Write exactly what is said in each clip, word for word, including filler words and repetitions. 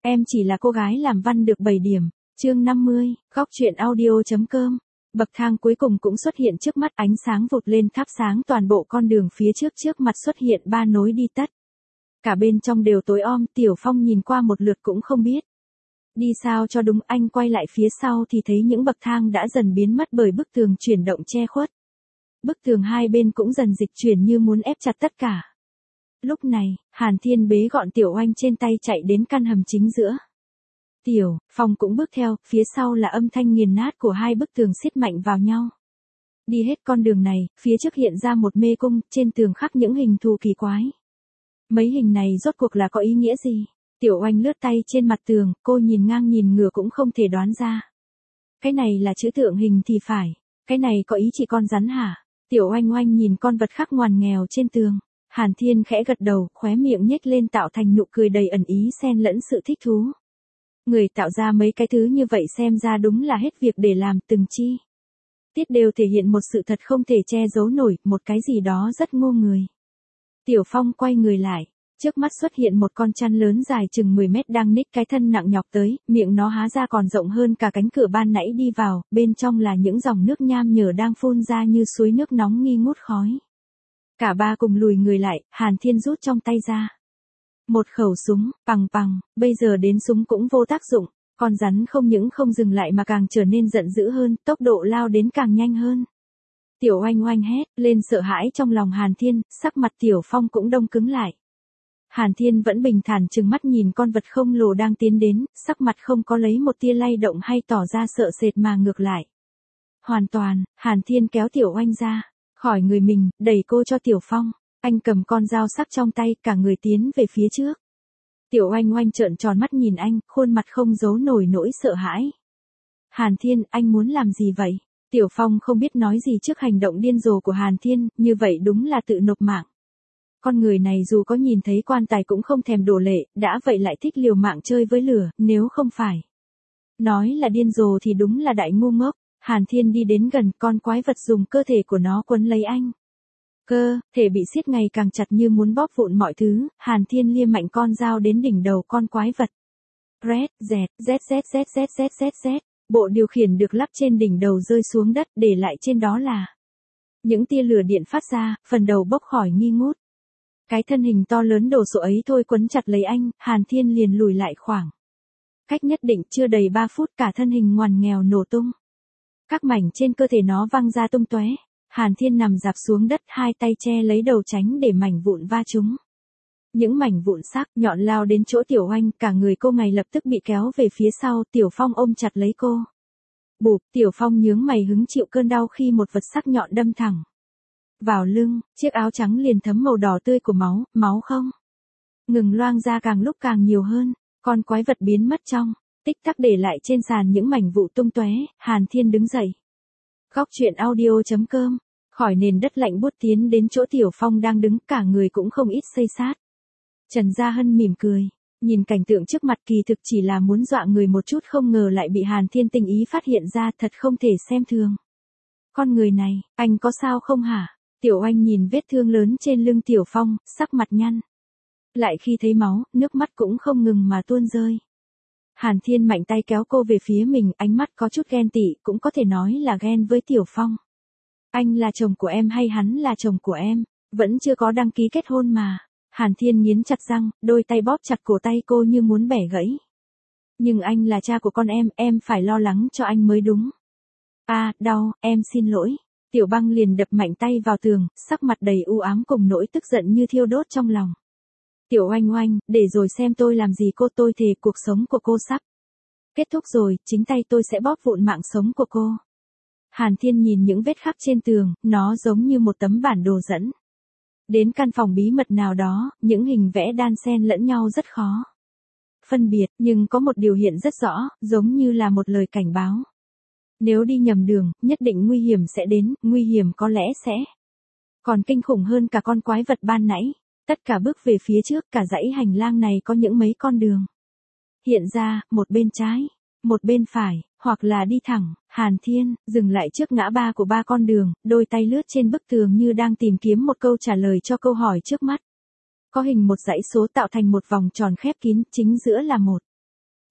Em chỉ là cô gái làm văn được bảy điểm. Chương năm mươi, góc truyện audio.com. Bậc thang cuối cùng cũng xuất hiện trước mắt, ánh sáng vụt lên thắp sáng toàn bộ con đường phía trước, trước mặt xuất hiện ba nối đi tắt. Cả bên trong đều tối om, Tiểu Phong nhìn qua một lượt cũng không biết đi sao cho đúng, anh quay lại phía sau thì thấy những bậc thang đã dần biến mất bởi bức tường chuyển động che khuất. Bức tường hai bên cũng dần dịch chuyển như muốn ép chặt tất cả. Lúc này, Hàn Thiên bế gọn Tiểu Oanh trên tay chạy đến căn hầm chính giữa. Tiểu Phong cũng bước theo, phía sau là âm thanh nghiền nát của hai bức tường siết mạnh vào nhau. Đi hết con đường này, phía trước hiện ra một mê cung, trên tường khắc những hình thù kỳ quái. Mấy hình này rốt cuộc là có ý nghĩa gì? Tiểu Oanh lướt tay trên mặt tường, cô nhìn ngang nhìn ngửa cũng không thể đoán ra. Cái này là chữ tượng hình thì phải, cái này có ý chỉ con rắn hả? Tiểu Oanh Oanh nhìn con vật khắc ngoằn nghèo trên tường. Hàn Thiên khẽ gật đầu, khóe miệng nhếch lên tạo thành nụ cười đầy ẩn ý xen lẫn sự thích thú. Người tạo ra mấy cái thứ như vậy xem ra đúng là hết việc để làm, từng chi tiết đều thể hiện một sự thật không thể che giấu nổi, một cái gì đó rất ngu người. Tiểu Phong quay người lại, trước mắt xuất hiện một con chăn lớn dài chừng mười mét đang ních cái thân nặng nhọc tới, miệng nó há ra còn rộng hơn cả cánh cửa ban nãy đi vào, bên trong là những dòng nước nham nhở đang phun ra như suối nước nóng nghi ngút khói. Cả ba cùng lùi người lại, Hàn Thiên rút trong tay ra một khẩu súng, pằng pằng, bây giờ đến súng cũng vô tác dụng, con rắn không những không dừng lại mà càng trở nên giận dữ hơn, tốc độ lao đến càng nhanh hơn. Tiểu Oanh Oanh hét lên sợ hãi trong lòng Hàn Thiên, sắc mặt Tiểu Phong cũng đông cứng lại. Hàn Thiên vẫn bình thản trừng mắt nhìn con vật khổng lồ đang tiến đến, sắc mặt không có lấy một tia lay động hay tỏ ra sợ sệt mà ngược lại. Hoàn toàn, Hàn Thiên kéo Tiểu Oanh ra khỏi người mình, đẩy cô cho Tiểu Phong. Anh cầm con dao sắc trong tay, cả người tiến về phía trước. Tiểu Oanh Oanh trợn tròn mắt nhìn anh, khuôn mặt không giấu nổi nỗi sợ hãi. Hàn Thiên, anh muốn làm gì vậy? Tiểu Phong không biết nói gì trước hành động điên rồ của Hàn Thiên, như vậy đúng là tự nộp mạng. Con người này dù có nhìn thấy quan tài cũng không thèm đổ lệ, đã vậy lại thích liều mạng chơi với lửa, nếu không phải nói là điên rồ thì đúng là đại ngu ngốc. Hàn Thiên đi đến gần, con quái vật dùng cơ thể của nó quấn lấy anh. Cơ thể bị siết ngày càng chặt như muốn bóp vụn mọi thứ, Hàn Thiên lia mạnh con dao đến đỉnh đầu con quái vật. Red, dẹt, zét zét zét zét zét zét zét, bộ điều khiển được lắp trên đỉnh đầu rơi xuống đất, để lại trên đó là những tia lửa điện phát ra, phần đầu bốc khỏi nghi ngút. Cái thân hình to lớn đồ sộ ấy thôi quấn chặt lấy anh, Hàn Thiên liền lùi lại khoảng cách nhất định, chưa đầy ba phút cả thân hình ngoằn nghèo nổ tung. Các mảnh trên cơ thể nó văng ra tung tóe. Hàn Thiên nằm dạp xuống đất, hai tay che lấy đầu tránh để mảnh vụn va trúng. Những mảnh vụn sắc nhọn lao đến chỗ Tiểu Oanh, cả người cô ngay lập tức bị kéo về phía sau, Tiểu Phong ôm chặt lấy cô. Bụp, Tiểu Phong nhướng mày hứng chịu cơn đau khi một vật sắc nhọn đâm thẳng vào lưng, chiếc áo trắng liền thấm màu đỏ tươi của máu, máu không ngừng loang ra càng lúc càng nhiều hơn, con quái vật biến mất trong tích tắc, để lại trên sàn những mảnh vụn tung tóe. Hàn Thiên đứng dậy. Góc truyện audio.com. Khỏi nền đất lạnh buốt tiến đến chỗ Tiểu Phong đang đứng, cả người cũng không ít xây sát. Trần Gia Hân mỉm cười, nhìn cảnh tượng trước mặt kỳ thực chỉ là muốn dọa người một chút, không ngờ lại bị Hàn Thiên tinh ý phát hiện ra, thật không thể xem thường. Con người này, anh có sao không hả? Tiểu Oanh nhìn vết thương lớn trên lưng Tiểu Phong, sắc mặt nhăn lại khi thấy máu, nước mắt cũng không ngừng mà tuôn rơi. Hàn Thiên mạnh tay kéo cô về phía mình, ánh mắt có chút ghen tị, cũng có thể nói là ghen với Tiểu Phong. Anh là chồng của em hay hắn là chồng của em? Vẫn chưa có đăng ký kết hôn mà. Hàn Thiên nghiến chặt răng, đôi tay bóp chặt cổ tay cô như muốn bẻ gãy. Nhưng anh là cha của con em, em phải lo lắng cho anh mới đúng. À, đau, em xin lỗi. Tiểu Băng liền đập mạnh tay vào tường, sắc mặt đầy u ám cùng nỗi tức giận như thiêu đốt trong lòng. Tiểu Oanh Oanh, để rồi xem tôi làm gì cô, tôi thề cuộc sống của cô sắp kết thúc rồi, chính tay tôi sẽ bóp vụn mạng sống của cô. Hàn Thiên nhìn những vết khắc trên tường, nó giống như một tấm bản đồ dẫn đến căn phòng bí mật nào đó, những hình vẽ đan xen lẫn nhau rất khó phân biệt, nhưng có một điều hiện rất rõ, giống như là một lời cảnh báo. Nếu đi nhầm đường, nhất định nguy hiểm sẽ đến, nguy hiểm có lẽ sẽ còn kinh khủng hơn cả con quái vật ban nãy. Tất cả bước về phía trước, cả dãy hành lang này có những mấy con đường hiện ra, một bên trái, một bên phải, hoặc là đi thẳng. Hàn Thiên dừng lại trước ngã ba của ba con đường, đôi tay lướt trên bức tường như đang tìm kiếm một câu trả lời cho câu hỏi trước mắt. Có hình một dãy số tạo thành một vòng tròn khép kín, chính giữa là một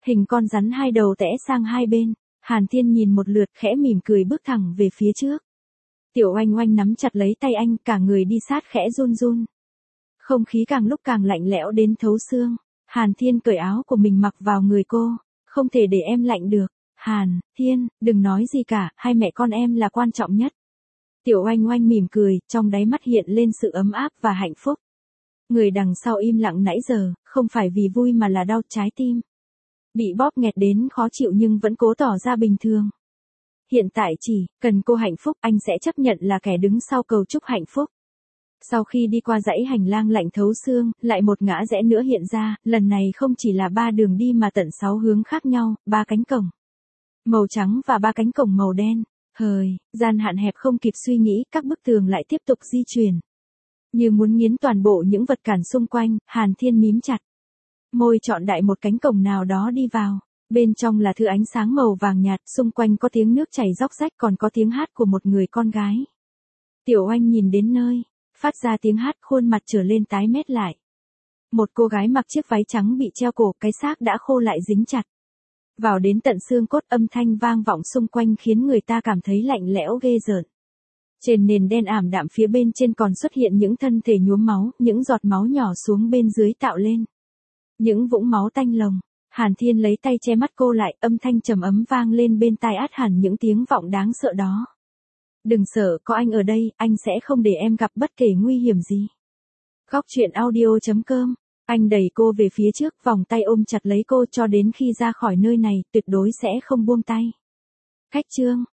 Hình con rắn hai đầu tẽ sang hai bên. Hàn Thiên nhìn một lượt khẽ mỉm cười bước thẳng về phía trước. Tiểu Oanh Oanh nắm chặt lấy tay anh, cả người đi sát khẽ run run. Không khí càng lúc càng lạnh lẽo đến thấu xương. Hàn Thiên cởi áo của mình mặc vào người cô. Không thể để em lạnh được. Hàn Thiên, đừng nói gì cả, hai mẹ con em là quan trọng nhất. Tiểu Oanh Oanh mỉm cười, trong đáy mắt hiện lên sự ấm áp và hạnh phúc. Người đằng sau im lặng nãy giờ, không phải vì vui mà là đau trái tim. Bị bóp nghẹt đến khó chịu nhưng vẫn cố tỏ ra bình thường. Hiện tại chỉ cần cô hạnh phúc, anh sẽ chấp nhận là kẻ đứng sau cầu chúc hạnh phúc. Sau khi đi qua dãy hành lang lạnh thấu xương, lại một ngã rẽ nữa hiện ra, lần này không chỉ là ba đường đi mà tận sáu hướng khác nhau, ba cánh cổng màu trắng và ba cánh cổng màu đen. Hời, gian hạn hẹp không kịp suy nghĩ, các bức tường lại tiếp tục di chuyển. Như muốn nghiến toàn bộ những vật cản xung quanh, Hàn Thiên mím chặt môi chọn đại một cánh cổng nào đó đi vào. Bên trong là thứ ánh sáng màu vàng nhạt, xung quanh có tiếng nước chảy róc rách, còn có tiếng hát của một người con gái. Tiểu Oanh nhìn đến nơi phát ra tiếng hát, khuôn mặt trở lên tái mét lại. Một cô gái mặc chiếc váy trắng bị treo cổ, cái xác đã khô lại dính chặt vào đến tận xương cốt, âm thanh vang vọng xung quanh khiến người ta cảm thấy lạnh lẽo ghê rợn. Trên nền đen ảm đạm phía bên trên còn xuất hiện những thân thể nhuốm máu, những giọt máu nhỏ xuống bên dưới tạo lên những vũng máu tanh lồng. Hàn Thiên lấy tay che mắt cô lại, âm thanh trầm ấm vang lên bên tai, át hẳn những tiếng vọng đáng sợ đó. Đừng sợ, có anh ở đây, anh sẽ không để em gặp bất kể nguy hiểm gì. Góc truyện audio chấm com. Anh đẩy cô về phía trước, vòng tay ôm chặt lấy cô cho đến khi ra khỏi nơi này, tuyệt đối sẽ không buông tay. Cách chương